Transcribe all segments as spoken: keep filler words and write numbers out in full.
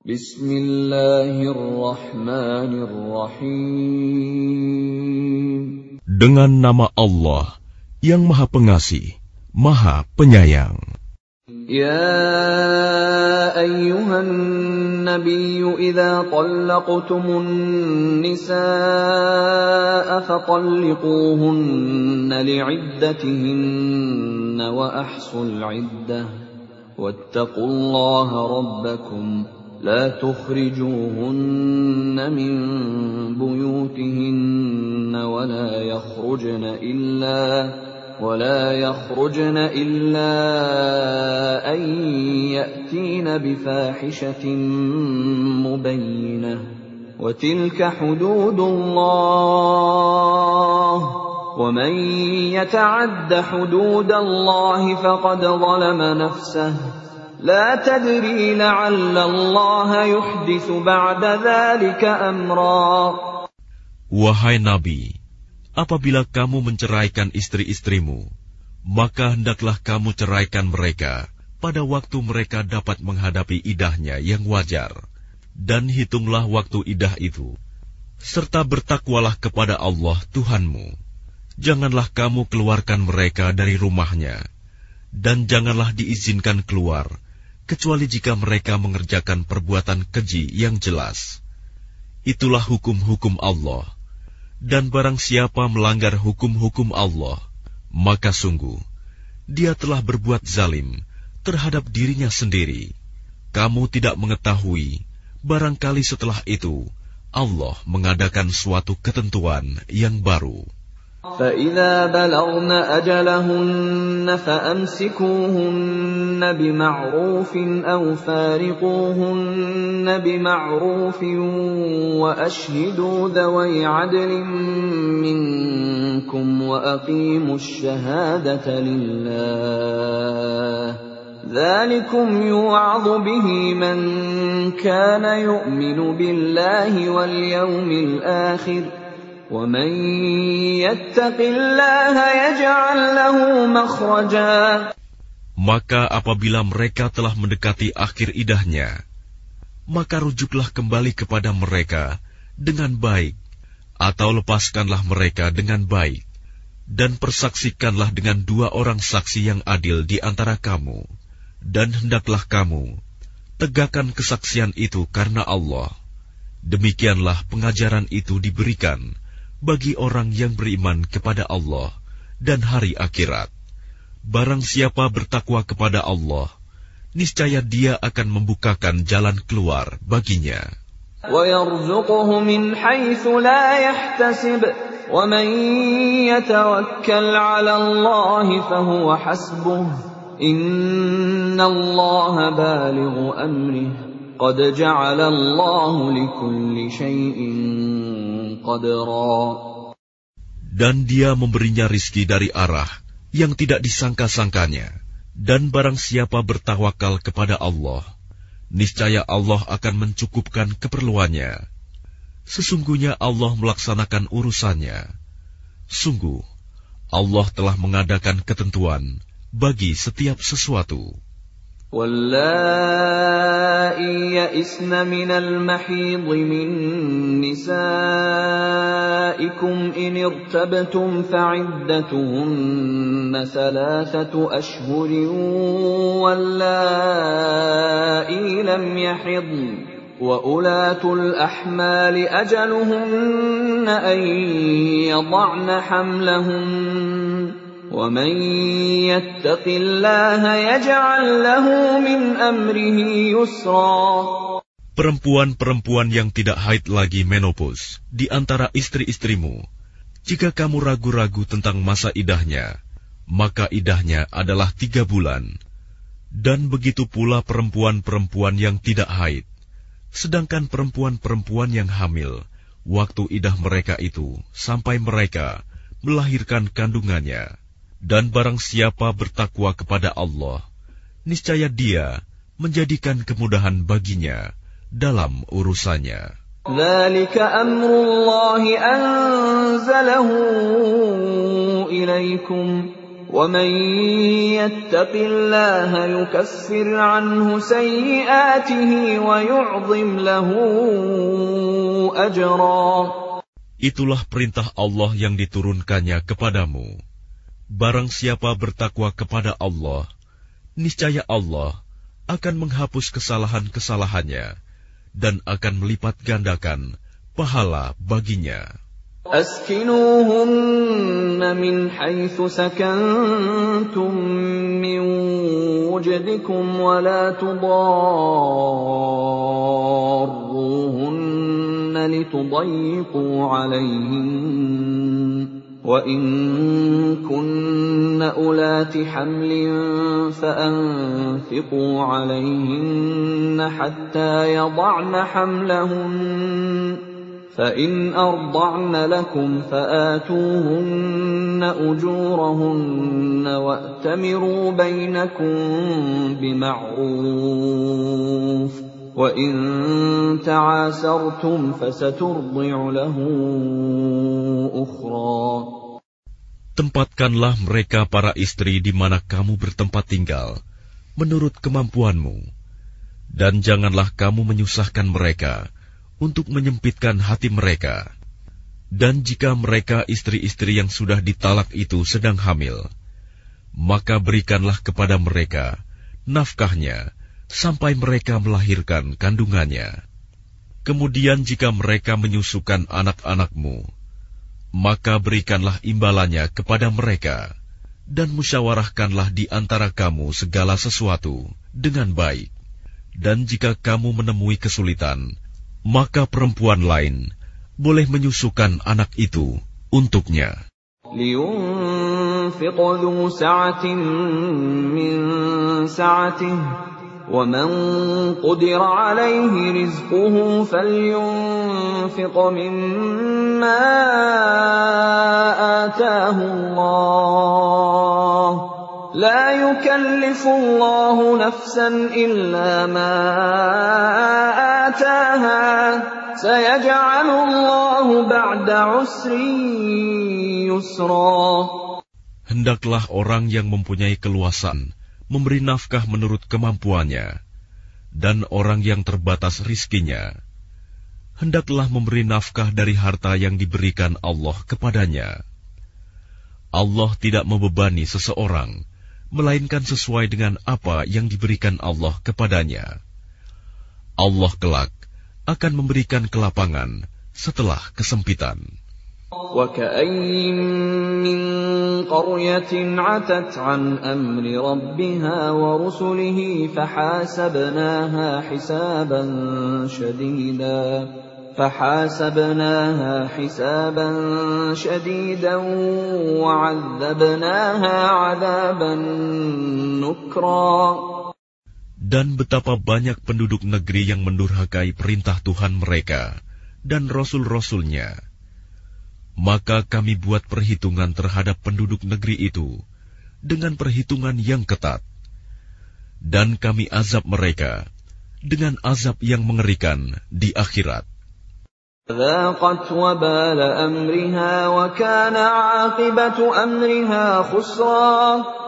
Bismillahirrahmanirrahim. Dengan nama Allah yang Maha Pengasih, Maha Penyayang. Ya ayyuhan nabiyyu idza talaqtumun nisaa fatalliquhunna li'iddatihinna wa ahsul 'iddah wattaqullaha rabbakum la tukhrijuhunna min buyutihinna wa la yakhrujna illa ولا يخرجن إلا أن يأتين بفاحشة مبينة وتلك حدود الله ومن يتعد حدود الله فقد ظلم نفسه لا تدري لعل الله يحدث بعد ذلك أمرا. Wahai Nabi, apabila kamu menceraikan istri-istrimu, maka hendaklah kamu ceraikan mereka pada waktu mereka dapat menghadapi idahnya yang wajar. Dan hitunglah waktu idah itu, serta bertakwalah kepada Allah Tuhanmu. Janganlah kamu keluarkan mereka dari rumahnya, dan janganlah diizinkan keluar, kecuali jika mereka mengerjakan perbuatan keji yang jelas. Itulah hukum-hukum Allah. Dan barang siapa melanggar hukum-hukum Allah, maka sungguh dia telah berbuat zalim terhadap dirinya sendiri. Kamu tidak mengetahui, barangkali setelah itu Allah mengadakan suatu ketentuan yang baru. فَإِذَا بَلَغْنَ أَجَلَهُنَّ فَأَمْسِكُوهُنَّ بِمَعْرُوفٍ أَوْ فَارِقُوهُنَّ بِمَعْرُوفٍ وَأَشْهِدُوا ذَوَيْ عَدْلٍ مِّنكُمْ وَأَقِيمُوا الشَّهَادَةَ لِلَّهِ ذَلِكُمْ يُوعَظُ بِهِ مَن كَانَ يُؤْمِنُ بِاللَّهِ وَالْيَوْمِ الْآخِرِ وَمَن يَتَّقِ اللَّهَ يَجْعَل لَّهُ مَخْرَجًا. Maka apabila mereka telah mendekati akhir idahnya, maka rujuklah kembali kepada mereka dengan baik, atau lepaskanlah mereka dengan baik, dan persaksikanlah dengan dua orang saksi yang adil di antara kamu, dan hendaklah kamu tegakkan kesaksian itu karena Allah. Demikianlah pengajaran itu diberikan bagi orang yang beriman kepada Allah dan hari akhirat. Barang siapa bertakwa kepada Allah, niscaya dia akan membukakan jalan keluar baginya. وَيَرْزُقُهُ مِنْ حَيْثُ لَا يَحْتَسِبُ وَمَنْ يَتَوَكَّلْ عَلَى اللَّهِ فَهُوَ حَسْبُهُ إِنَّ اللَّهَ بَالِغُ أَمْرِهِ قَدْ جَعَلَ اللَّهُ لِكُلِّ شَيْءٍ قَدْرًا. Dan dia memberinya rizki dari arah yang tidak disangka-sangkanya. Dan barang siapa bertawakal kepada Allah, niscaya Allah akan mencukupkan keperluannya. Sesungguhnya Allah melaksanakan urusannya. Sungguh, Allah telah mengadakan ketentuan bagi setiap sesuatu. وَاللَّائِي يَئِسْنَ مِنَ الْمَحِيضِ مِن نِّسَائِكُمْ إِنِ ارْتَبْتُمْ فَعِدَّتُهُنَّ ثَلَاثَةُ أَشْهُرٍ وَاللَّائِي لَمْ يَحِضْنَ وَأُولَاتُ الْأَحْمَالِ أَجَلُهُنَّ أَن يَضَعْنَ حَمْلَهُنَّ وَمَن يَتَّقِ اللَّهَ يَجْعَل لَّهُ مِنْ أَمْرِهِ يُسْرًا. Perempuan-perempuan yang tidak haid lagi menopause di antara istri-istrimu, jika kamu ragu-ragu tentang masa idahnya, maka idahnya adalah tiga bulan. Dan begitu pula perempuan-perempuan yang tidak haid. Sedangkan perempuan-perempuan yang hamil, waktu idah mereka itu sampai mereka melahirkan kandungannya. Dan barang siapa bertakwa kepada Allah, niscaya dia menjadikan kemudahan baginya dalam urusannya. ذَلِكَ أَمْرُ اللَّهِ أَنزَلَهُ إِلَيْكُمْ وَمَن يَتَّقِ اللَّهَ يُكَفِّرْ عَنْهُ سَيِّئَاتِهِ وَيُعْظِمْ لَهُ أَجْرًا. Itulah perintah Allah yang diturunkannya kepadamu. Barang siapa bertakwa kepada Allah, niscaya Allah akan menghapus kesalahan-kesalahannya dan akan melipat gandakan pahala baginya. أسكنوهن من حيث سكنتم من وجدكم ولا تضاروهن لتضيقوا عليهن وإن كن أولات حمل فأنفقوا عليهن حتى يضعن حملهن فإن أرضعن لكم فآتوهن أجورهن وأتمروا بينكم بمعروف وإن تعاسرتم فسترضع له أخرى. Tempatkanlah mereka para istri di mana kamu bertempat tinggal, menurut kemampuanmu, dan janganlah kamu menyusahkan mereka untuk menyempitkan hati mereka. Dan jika mereka istri-istri yang sudah ditalak itu sedang hamil, maka berikanlah kepada mereka nafkahnya sampai mereka melahirkan kandungannya. Kemudian jika mereka menyusukan anak-anakmu, maka berikanlah imbalannya kepada mereka, dan musyawarahkanlah di antara kamu segala sesuatu dengan baik. Dan jika kamu menemui kesulitan, maka perempuan lain boleh menyusukan anak itu untuknya. لِيُنْفِقْ ذُو سَعَةٍ مِّن سَعَتِهِ وَمَنْ قُدِرَ عَلَيْهِ رِزْقُهُ فَلْيُنْفِقْ مِمَّا آتَاهُ اللَّهُ لَا يُكَلِّفُ اللَّهُ نَفْسًا إِلَّا مَا آتَاهَا سَيَجْعَلُ اللَّهُ بَعْدَ عُسْرٍ يُسْرًا. Hendaklah orang yang mempunyai keluasan memberi nafkah menurut kemampuannya, dan orang yang terbatas rizkinya hendaklah memberi nafkah dari harta yang diberikan Allah kepadanya. Allah tidak membebani seseorang melainkan sesuai dengan apa yang diberikan Allah kepadanya. Allah kelak akan memberikan kelapangan setelah kesempitan. وَكَأَيِّن مِّن قَرْيَةٍ عَتَتْ عَنْ أَمْرِ رَبِّهَا وَرُسُلِهِ فَحَاسَبْنَاهَا حِسَابًا شَدِيدًا فَحَاسَبْنَاهَا حِسَابًا شَدِيدًا وَعَذَّبْنَاهَا عَذَابًا نُكْرًا. Dan betapa banyak penduduk negeri yang mendurhakai perintah Tuhan mereka dan Rasul-Rasulnya. Maka kami buat perhitungan terhadap penduduk negeri itu dengan perhitungan yang ketat. Dan kami azab mereka dengan azab yang mengerikan di akhirat. ذَاقَتْ وَبَالَ أَمْرِهَا وَكَانَ عَاقِبَةُ أَمْرِهَا خُسْرًا.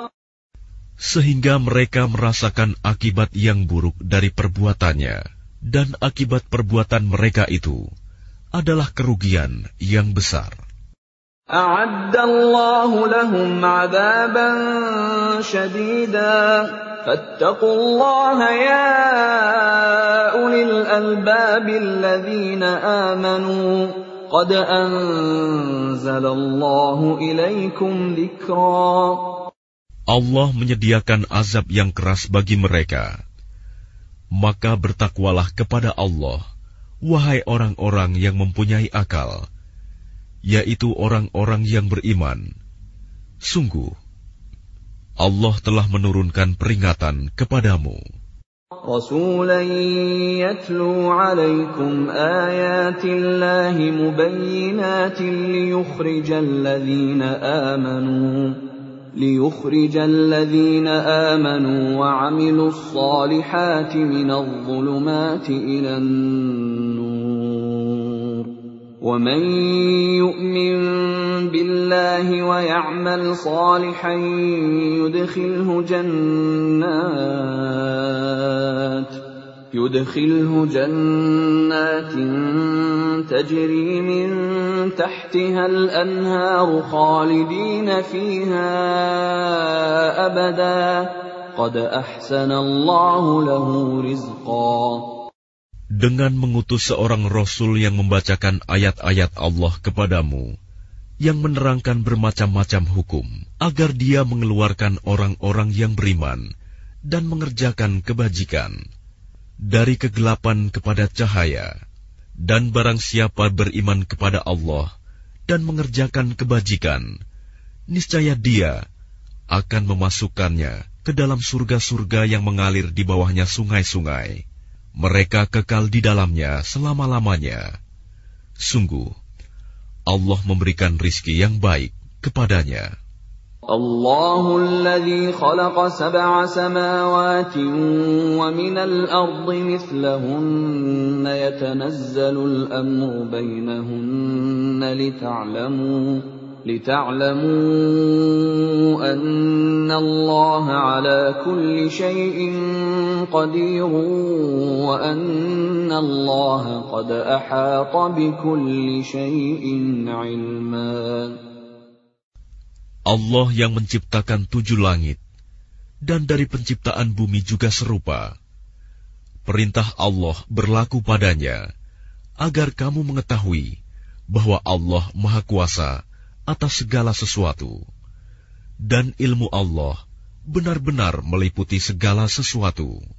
Sehingga mereka merasakan akibat yang buruk dari perbuatannya, dan akibat perbuatan mereka itu adalah kerugian yang besar. أَعَدَّ اللَّهُ لَهُمْ عَذَابًا شَدِيدًا فَاتَّقُوا اللَّهَ يَا أُولِي الْأَلْبَابِ الَّذِينَ آمَنُوا قَدْ أَنزَلَ اللَّهُ إِلَيْكُمْ ذِكْرًا. Allah menyediakan azab yang keras bagi mereka. Maka bertakwalah kepada Allah, wahai orang-orang yang mempunyai akal, yaitu orang-orang yang beriman. Sungguh, Allah telah menurunkan peringatan kepadamu. رَسُولًا يَتْلُو عَلَيْكُمْ آيَاتِ اللَّهِ مُبَيِّنَاتٍ لِيُخْرِجَ الَّذِينَ آمَنُوا لِيُخْرِجَ الَّذِينَ آمَنُوا وَعَمِلُوا الصَّالِحَاتِ مِنَ الظُّلُمَاتِ إِلَى النُّورِ وَمَن يُؤْمِن بِاللَّهِ وَيَعْمَلْ صَالِحًا يُدْخِلْهُ جَنَّاتٍ يُدْخِلْهُ جَنَّاتٍ تَجْرِي مِن تَحْتِهَا الْأَنْهَارُ خَالِدِينَ فِيهَا أَبَدًا قَدْ أَحْسَنَ اللَّهُ لَهُ رِزْقًا. Dengan mengutus seorang Rasul yang membacakan ayat-ayat Allah kepadamu, yang menerangkan bermacam-macam hukum, agar dia mengeluarkan orang-orang yang beriman dan mengerjakan kebajikan dari kegelapan kepada cahaya, dan barang siapa beriman kepada Allah dan mengerjakan kebajikan, niscaya dia akan memasukkannya ke dalam surga-surga yang mengalir di bawahnya sungai-sungai. Mereka kekal di dalamnya selama-lamanya. Sungguh, Allah memberikan rizki yang baik kepadanya. Allahul ladzi khalaqa sab'a samawati wa minal ardi mithlahunna yatanazzalul amru bainahunna lita'lamu لِتَعْلَمُوا أَنَّ اللَّهَ عَلَى كُلِّ شَيْءٍ قَدِيرٌ وَأَنَّ اللَّهَ قَدْ أَحَاطَ بِكُلِّ شَيْءٍ عِلْمًا. Allah yang menciptakan tujuh langit, dan dari penciptaan bumi juga serupa. Perintah Allah berlaku padanya, agar kamu mengetahui bahwa Allah Maha Kuasa atas segala sesuatu, dan ilmu Allah benar-benar meliputi segala sesuatu.